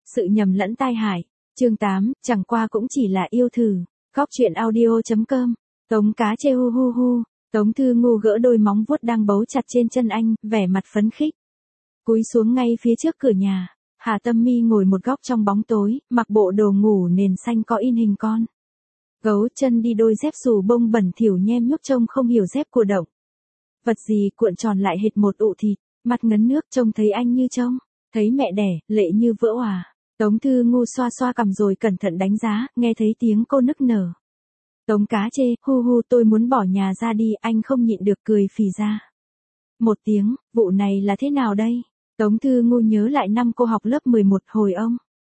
Sự nhầm lẫn tai hại. Chương 8, chẳng qua cũng chỉ là yêu thử. Góc truyện audio.com. Tống cá chê hu hu hu. Tống Thư Ngu gỡ đôi móng vuốt đang bấu chặt trên chân anh, vẻ mặt phấn khích. Cúi xuống ngay phía trước cửa nhà. Hà Tâm Mi ngồi một góc trong bóng tối, mặc bộ đồ ngủ nền xanh có in hình con gấu, chân đi đôi dép xù bông bẩn thỉu nhem nhuốc trông không hiểu dép của động vật gì, cuộn tròn lại hệt một ụ thịt, mặt ngấn nước, trông thấy anh như trông thấy mẹ đẻ, lệ như vỡ òa. Tống Thư Ngu xoa xoa cằm rồi cẩn thận đánh giá, nghe thấy tiếng cô nức nở. Tống cá chê, hu hu, tôi muốn bỏ nhà ra đi, anh không nhịn được cười phì ra một tiếng. Vụ này là thế nào đây? Tống Thư Ngu nhớ lại năm cô học lớp 11, hồi ông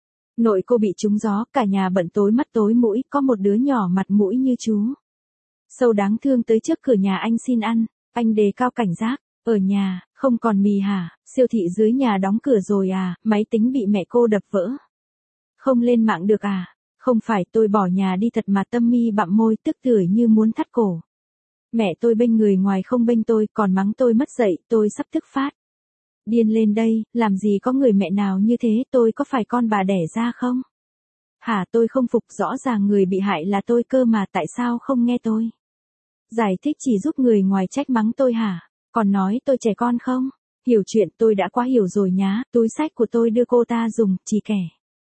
nội cô bị trúng gió, cả nhà bận tối mắt tối mũi, có một đứa nhỏ mặt mũi như chú sâu đáng thương tới trước cửa nhà anh xin ăn. Anh đề cao cảnh giác, ở nhà, không còn mì hả, siêu thị dưới nhà đóng cửa rồi à, máy tính bị mẹ cô đập vỡ, không lên mạng được à? Không phải, tôi bỏ nhà đi thật mà. Tâm Mi bặm môi, tức tưởi như muốn thắt cổ. Mẹ tôi bênh người ngoài không bênh tôi, còn mắng tôi mất dạy, tôi sắp tức phát điên lên đây. Làm gì có người mẹ nào như thế, tôi có phải con bà đẻ ra không? Hả, tôi không phục, rõ ràng người bị hại là tôi cơ mà, tại sao không nghe tôi giải thích, chỉ giúp người ngoài trách mắng tôi hả? Còn nói tôi trẻ con không? Hiểu chuyện, tôi đã quá hiểu rồi nhá. Túi xách của tôi đưa cô ta dùng, chỉ kẻ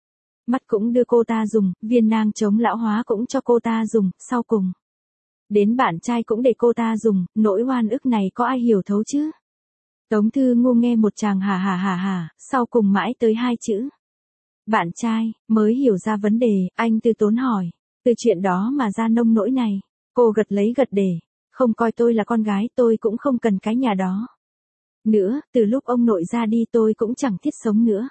mắt cũng đưa cô ta dùng, viên nang chống lão hóa cũng cho cô ta dùng, sau cùng đến bạn trai cũng để cô ta dùng, nỗi oan ức này có ai hiểu thấu chứ? Tống Thư Ngu nghe một tràng hả, sau cùng mãi tới hai chữ bạn trai, mới hiểu ra vấn đề. Anh từ tốn hỏi, từ chuyện đó mà ra nông nỗi này? Cô gật lấy gật để, không coi tôi là con gái, tôi cũng không cần cái nhà đó nữa, từ lúc ông nội ra đi tôi cũng chẳng thiết sống nữa.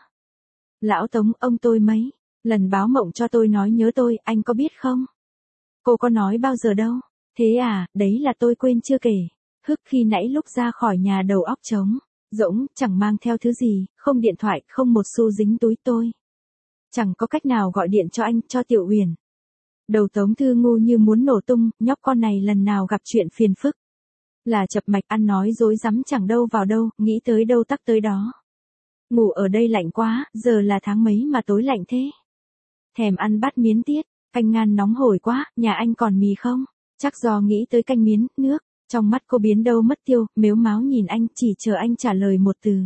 Lão Tống, ông tôi mấy lần báo mộng cho tôi nói nhớ tôi, anh có biết không? Cô có nói bao giờ đâu. Thế à, đấy là tôi quên chưa kể. Khi nãy lúc ra khỏi nhà đầu óc trống rỗng, chẳng mang theo thứ gì, không điện thoại, không một xu dính túi, tôi chẳng có cách nào gọi điện cho anh, cho Tiểu Uyển. Đầu Tống Thư Ngu như muốn nổ tung, nhóc con này lần nào gặp chuyện phiền phức là chập mạch, ăn nói dối rắm chẳng đâu vào đâu, nghĩ tới đâu tắc tới đó. Ngủ ở đây lạnh quá, giờ là tháng mấy mà tối lạnh thế? Thèm ăn bát miến tiết, canh ngan nóng hổi quá, nhà anh còn mì không? Chắc do nghĩ tới canh miến, nước trong mắt cô biến đâu mất tiêu, mếu máo nhìn anh, chỉ chờ anh trả lời một từ.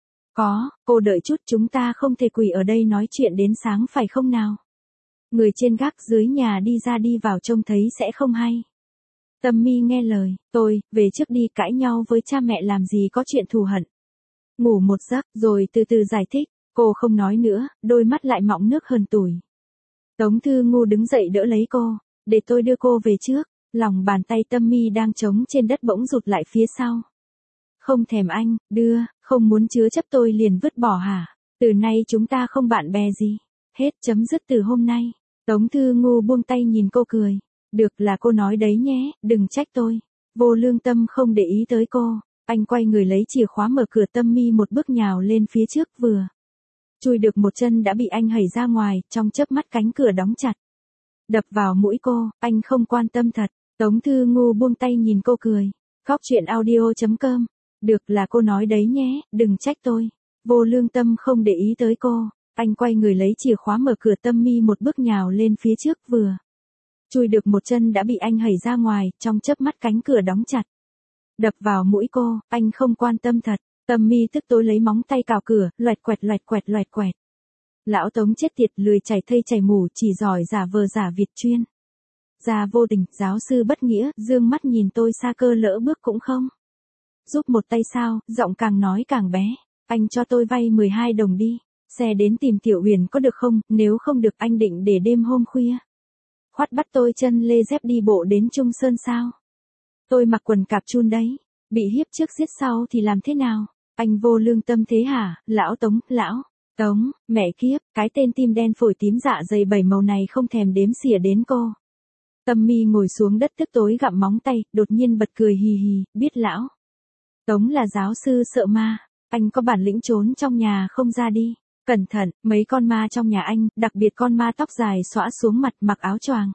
Có. Cô đợi chút, chúng ta không thể quỳ ở đây nói chuyện đến sáng phải không nào? Người trên gác dưới nhà đi ra đi vào trông thấy sẽ không hay. Tâm Mi nghe lời, tôi, về trước đi, cãi nhau với cha mẹ làm gì có chuyện thù hận. Ngủ một giấc, rồi từ từ giải thích. Cô không nói nữa, đôi mắt lại mọng nước hơn tủi. Tống Thư Ngu đứng dậy đỡ lấy cô, để tôi đưa cô về trước. Lòng bàn tay Tâm Mi đang trống trên đất bỗng rụt lại phía sau. Không thèm anh, đưa, không muốn chứa chấp tôi liền vứt bỏ hả? Từ nay chúng ta không bạn bè gì. Hết, chấm dứt từ hôm nay. Tống Thư Ngu buông tay nhìn cô cười. Được, là cô nói đấy nhé, đừng trách tôi. Vô lương tâm không để ý tới cô. Anh quay người lấy chìa khóa mở cửa. Tâm Mi một bước nhào lên phía trước, vừa chui được một chân đã bị anh hẩy ra ngoài, trong chớp mắt cánh cửa đóng chặt đập vào mũi cô. Anh không quan tâm thật. Tống Thư Ngu buông tay nhìn cô cười. Góc truyện audio.com. Được, là cô nói đấy nhé, đừng trách tôi. Vô lương tâm không để ý tới cô. Anh quay người lấy chìa khóa mở cửa. Tâm Mi một bước nhào lên phía trước, vừa chui được một chân đã bị anh hẩy ra ngoài, trong chớp mắt cánh cửa đóng chặt đập vào mũi cô. Anh không quan tâm thật. Tâm Mi tức tối lấy móng tay cào cửa, loẹt quẹt. Lão Tống chết tiệt, lười chảy thây chảy mủ, chỉ giỏi giả vờ giả Việt chuyên gia vô tình, giáo sư bất nghĩa, dương mắt nhìn tôi xa cơ, lỡ bước cũng không giúp một tay sao? Giọng càng nói càng bé. Anh cho tôi vay 12 đồng đi, xe đến tìm Tiểu Uyển có được không? Nếu không được, anh định để đêm hôm khuya khoắt bắt tôi chân lê dép đi bộ đến Trung Sơn sao? Tôi mặc quần cạp chun đấy, bị hiếp trước giết sau thì làm thế nào? Anh vô lương tâm thế hả? Lão Tống, lão Tống, mẹ kiếp, cái tên tim đen phổi tím dạ dày 7 màu này không thèm đếm xỉa đến cô. Tâm Mi ngồi xuống đất tức tối gặm móng tay, đột nhiên bật cười hì hì, biết lão Tống là giáo sư sợ ma, anh có bản lĩnh trốn trong nhà không ra đi. Cẩn thận, mấy con ma trong nhà anh, đặc biệt con ma tóc dài xõa xuống mặt, mặc áo choàng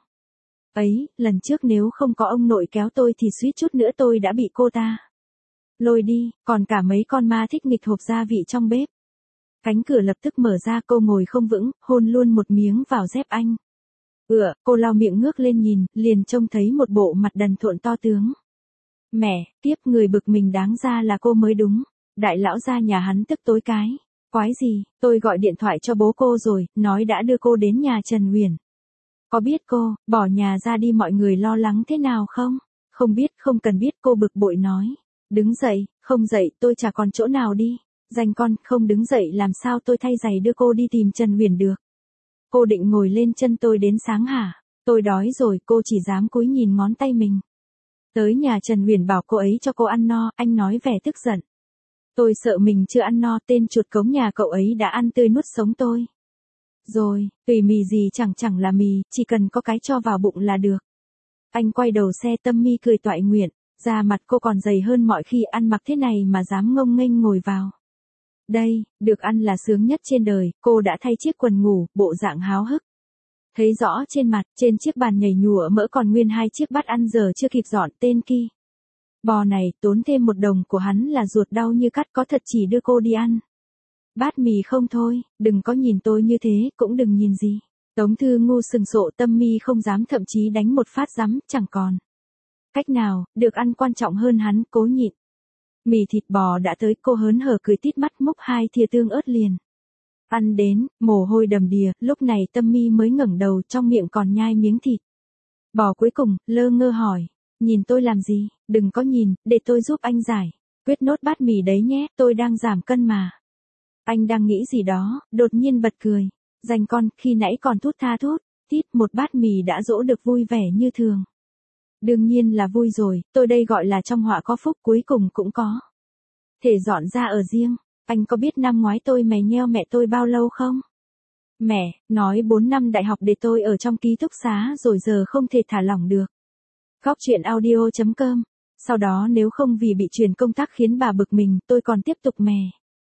ấy, lần trước nếu không có ông nội kéo tôi thì suýt chút nữa tôi đã bị cô ta lôi đi, còn cả mấy con ma thích nghịch hộp gia vị trong bếp. Cánh cửa lập tức mở ra, cô ngồi không vững, hôn luôn một miếng vào dép anh. Cô lau miệng ngước lên nhìn, liền trông thấy một bộ mặt đần thộn to tướng. Mẹ, tiếp người bực mình đáng ra là cô mới đúng. Đại lão gia nhà hắn tức tối cái. Quái gì, tôi gọi điện thoại cho bố cô rồi, nói đã đưa cô đến nhà Trần Uyển. Có biết cô, bỏ nhà ra đi mọi người lo lắng thế nào không? Không biết, không cần biết, cô bực bội nói. Đứng dậy, không dậy tôi chả còn chỗ nào đi. Danh con, không đứng dậy làm sao tôi thay giày đưa cô đi tìm Trần Uyển được. Cô định ngồi lên chân tôi đến sáng hả? Tôi đói rồi, cô chỉ dám cúi nhìn ngón tay mình. Tới nhà Trần Uyển bảo cô ấy cho cô ăn no, anh nói vẻ tức giận. Tôi sợ mình chưa ăn no, tên chuột cống nhà cậu ấy đã ăn tươi nuốt sống tôi. Rồi, tùy mì gì chẳng là mì, chỉ cần có cái cho vào bụng là được. Anh quay đầu xe, Tâm Mi cười toại nguyện, da mặt cô còn dày hơn mọi khi, ăn mặc thế này mà dám ngông nghênh ngồi vào. Đây, được ăn là sướng nhất trên đời, cô đã thay chiếc quần ngủ, bộ dạng háo hức. Thấy rõ trên mặt, trên chiếc bàn nhảy nhụa mỡ còn nguyên 2 chiếc bát ăn giờ chưa kịp dọn, tên kia. Bò này, tốn thêm 1 đồng của hắn là ruột đau như cắt, có thật chỉ đưa cô đi ăn. Bát mì không thôi, đừng có nhìn tôi như thế, cũng đừng nhìn gì. Tống Thư Ngu sừng sộ, Tâm Mi không dám, thậm chí đánh một phát giấm, chẳng còn cách nào, được ăn quan trọng hơn hắn, cố nhịn. Mì thịt bò đã tới, cô hớn hở cười tít mắt múc 2 thìa tương ớt liền. Ăn đến, mồ hôi đầm đìa, lúc này Tâm Mi mới ngẩng đầu, trong miệng còn nhai miếng thịt bò cuối cùng, lơ ngơ hỏi. Nhìn tôi làm gì, đừng có nhìn, để tôi giúp anh giải quyết nốt bát mì đấy nhé, tôi đang giảm cân mà. Anh đang nghĩ gì đó, đột nhiên bật cười. Danh con, khi nãy còn thút tha thút thít, một bát mì đã dỗ được vui vẻ như thường. Đương nhiên là vui rồi, tôi đây gọi là trong họa có phúc, cuối cùng cũng có thể dọn ra ở riêng. Anh có biết năm ngoái tôi mè nheo mẹ tôi bao lâu không? Mẹ, nói 4 năm đại học để tôi ở trong ký túc xá rồi giờ không thể thả lỏng được. Góc chuyện audio.com. Sau đó nếu không vì bị chuyển công tác khiến bà bực mình, tôi còn tiếp tục mè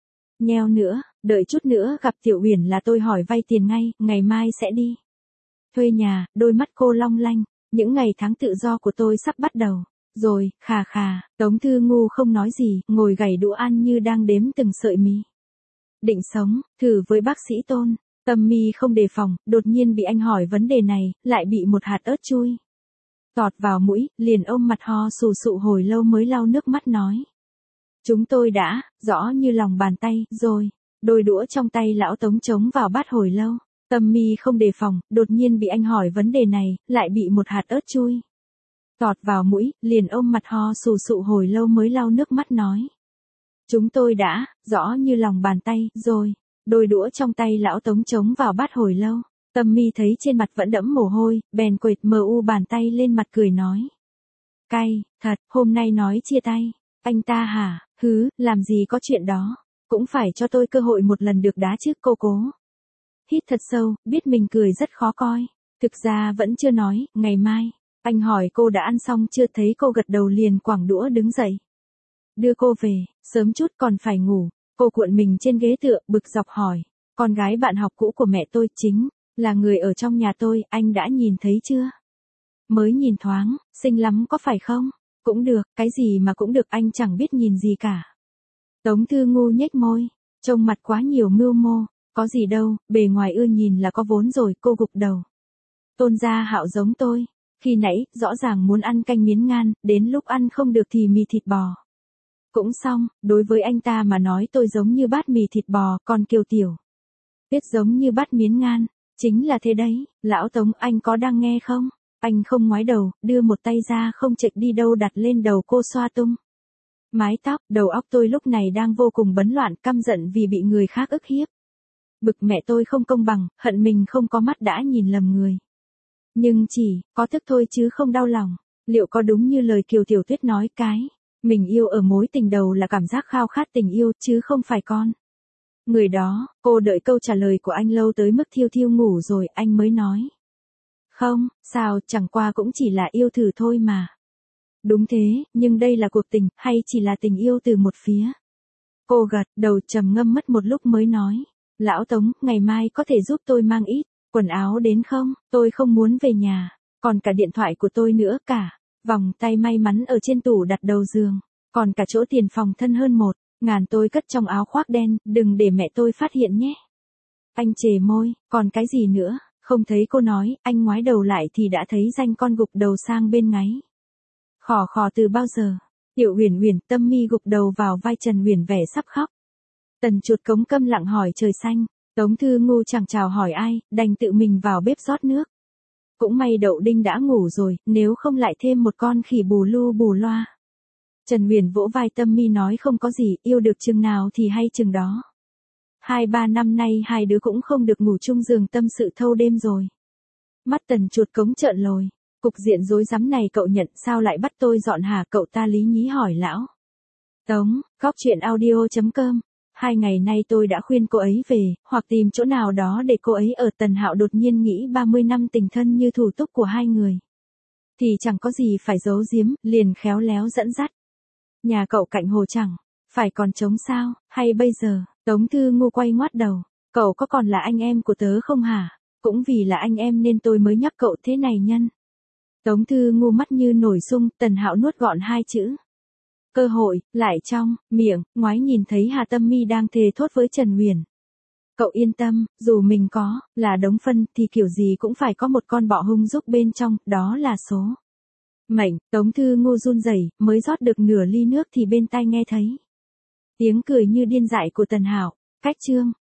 nheo nữa, đợi chút nữa gặp Tiểu Uyển là tôi hỏi vay tiền ngay, ngày mai sẽ đi thuê nhà. Đôi mắt cô long lanh, những ngày tháng tự do của tôi sắp bắt đầu rồi. Khà khà, Tống Thư Ngu không nói gì, ngồi gảy đũa ăn như đang đếm từng sợi mì. Định sống, thử với bác sĩ Tôn. Tâm Mi không đề phòng, đột nhiên bị anh hỏi vấn đề này, lại bị một hạt ớt chui tọt vào mũi, liền ôm mặt ho sù sụ hồi lâu mới lau nước mắt nói. Chúng tôi đã, rõ như lòng bàn tay, rồi. Đôi đũa trong tay lão Tống trống vào bát hồi lâu. Tâm Mi không đề phòng, đột nhiên bị anh hỏi vấn đề này, lại bị một hạt ớt chui tọt vào mũi, liền ôm mặt ho sù sụ hồi lâu mới lau nước mắt nói. Chúng tôi đã, rõ như lòng bàn tay, rồi. Đôi đũa trong tay lão Tống trống vào bát hồi lâu. Tâm Mi thấy trên mặt vẫn đẫm mồ hôi, bèn quệt bàn tay lên mặt cười nói. Cay, thật, hôm nay nói chia tay. Anh ta hả, làm gì có chuyện đó. Cũng phải cho tôi cơ hội một lần được đá chứ, cô cố hít thật sâu, biết mình cười rất khó coi. Thực ra vẫn chưa nói, ngày mai. Anh hỏi cô đã ăn xong chưa, thấy cô gật đầu liền quẳng đũa đứng dậy. Đưa cô về, sớm chút còn phải ngủ. Cô cuộn mình trên ghế tựa, bực dọc hỏi. Con gái bạn học cũ của mẹ tôi chính là người ở trong nhà tôi, anh đã nhìn thấy chưa? Mới nhìn thoáng, xinh lắm có phải không? Cũng được, cái gì mà cũng được, anh chẳng biết nhìn gì cả. Tống Thư Ngu nhếch môi, trông mặt quá nhiều mưu mô, có gì đâu, bề ngoài ưa nhìn là có vốn rồi, cô gục đầu. Tôn Gia Hạo giống tôi, khi nãy, rõ ràng muốn ăn canh miến ngan, đến lúc ăn không được thì mì thịt bò. Cũng xong, đối với anh ta mà nói tôi giống như bát mì thịt bò, còn Kiều Tiểu Tuyết giống như bát miến ngan. Chính là thế đấy, lão Tống, anh có đang nghe không? Anh không ngoái đầu, đưa một tay ra không chệch đi đâu đặt lên đầu cô xoa tung mái tóc. Đầu óc tôi lúc này đang vô cùng bấn loạn, căm giận vì bị người khác ức hiếp. Bực mẹ tôi không công bằng, hận mình không có mắt đã nhìn lầm người. Nhưng chỉ có tức thôi chứ không đau lòng. Liệu có đúng như lời Kiều Tiểu Tuyết nói, cái mình yêu ở mối tình đầu là cảm giác khao khát tình yêu chứ không phải con người đó. Cô đợi câu trả lời của anh lâu tới mức thiêu thiêu ngủ rồi anh mới nói. Không, sao, chẳng qua cũng chỉ là yêu thử thôi mà. Đúng thế, nhưng đây là cuộc tình, hay chỉ là tình yêu từ một phía? Cô gật đầu trầm ngâm mất một lúc mới nói. Lão Tống, ngày mai có thể giúp tôi mang ít quần áo đến không? Tôi không muốn về nhà. Còn cả điện thoại của tôi nữa, cả vòng tay may mắn ở trên tủ đặt đầu giường. Còn cả chỗ tiền phòng thân hơn 1 Ngàn tôi cất trong áo khoác đen, đừng để mẹ tôi phát hiện nhé. Anh chề môi, còn cái gì nữa, không thấy cô nói, anh ngoái đầu lại thì đã thấy danh con gục đầu sang bên ngáy. Khò khò từ bao giờ? Tiểu Uyển Uyển, Tâm Mi gục đầu vào vai Trần Uyển vẻ sắp khóc. Tần Chuột Cống câm lặng hỏi trời xanh, Tống Thư Ngu chẳng chào hỏi ai, đành tự mình vào bếp rót nước. Cũng may Đậu Đinh đã ngủ rồi, nếu không lại thêm một con khỉ bù lu bù loa. Trần Uyển vỗ vai Tâm Mi nói không có gì, yêu được chừng nào thì hay chừng đó. 2-3 năm nay hai đứa cũng không được ngủ chung giường tâm sự thâu đêm rồi. Mắt Tần Chuột Cống trợn lồi, cục diện rối rắm này cậu nhận sao lại bắt tôi dọn hả, cậu ta lý nhí hỏi lão. Tống, góc chuyện audio.com. 2 ngày nay tôi đã khuyên cô ấy về, hoặc tìm chỗ nào đó để cô ấy ở. Tần Hạo đột nhiên nghĩ 30 năm tình thân như thủ túc của hai người. Thì chẳng có gì phải giấu giếm, liền khéo léo dẫn dắt. Nhà cậu cạnh hồ chẳng, phải còn trống sao, hay bây giờ, Tống Thư Ngu quay ngoắt đầu, cậu có còn là anh em của tớ không hả? Cũng vì là anh em nên tôi mới nhắc cậu thế này nhân. Tống Thư Ngu mắt như nổi sung, Tần Hạo nuốt gọn 2 chữ. Cơ hội, lại trong, miệng, ngoái nhìn thấy Hà Tâm Mi đang thề thốt với Trần Uyển. Cậu yên tâm, dù mình có, là đống phân, thì kiểu gì cũng phải có một con bọ hung giúp bên trong, đó là số. Mệnh, Tống Thư Ngu run rẩy, mới rót được nửa ly nước thì bên tai nghe thấy tiếng cười như điên dại của Tần Hạo. Cách chương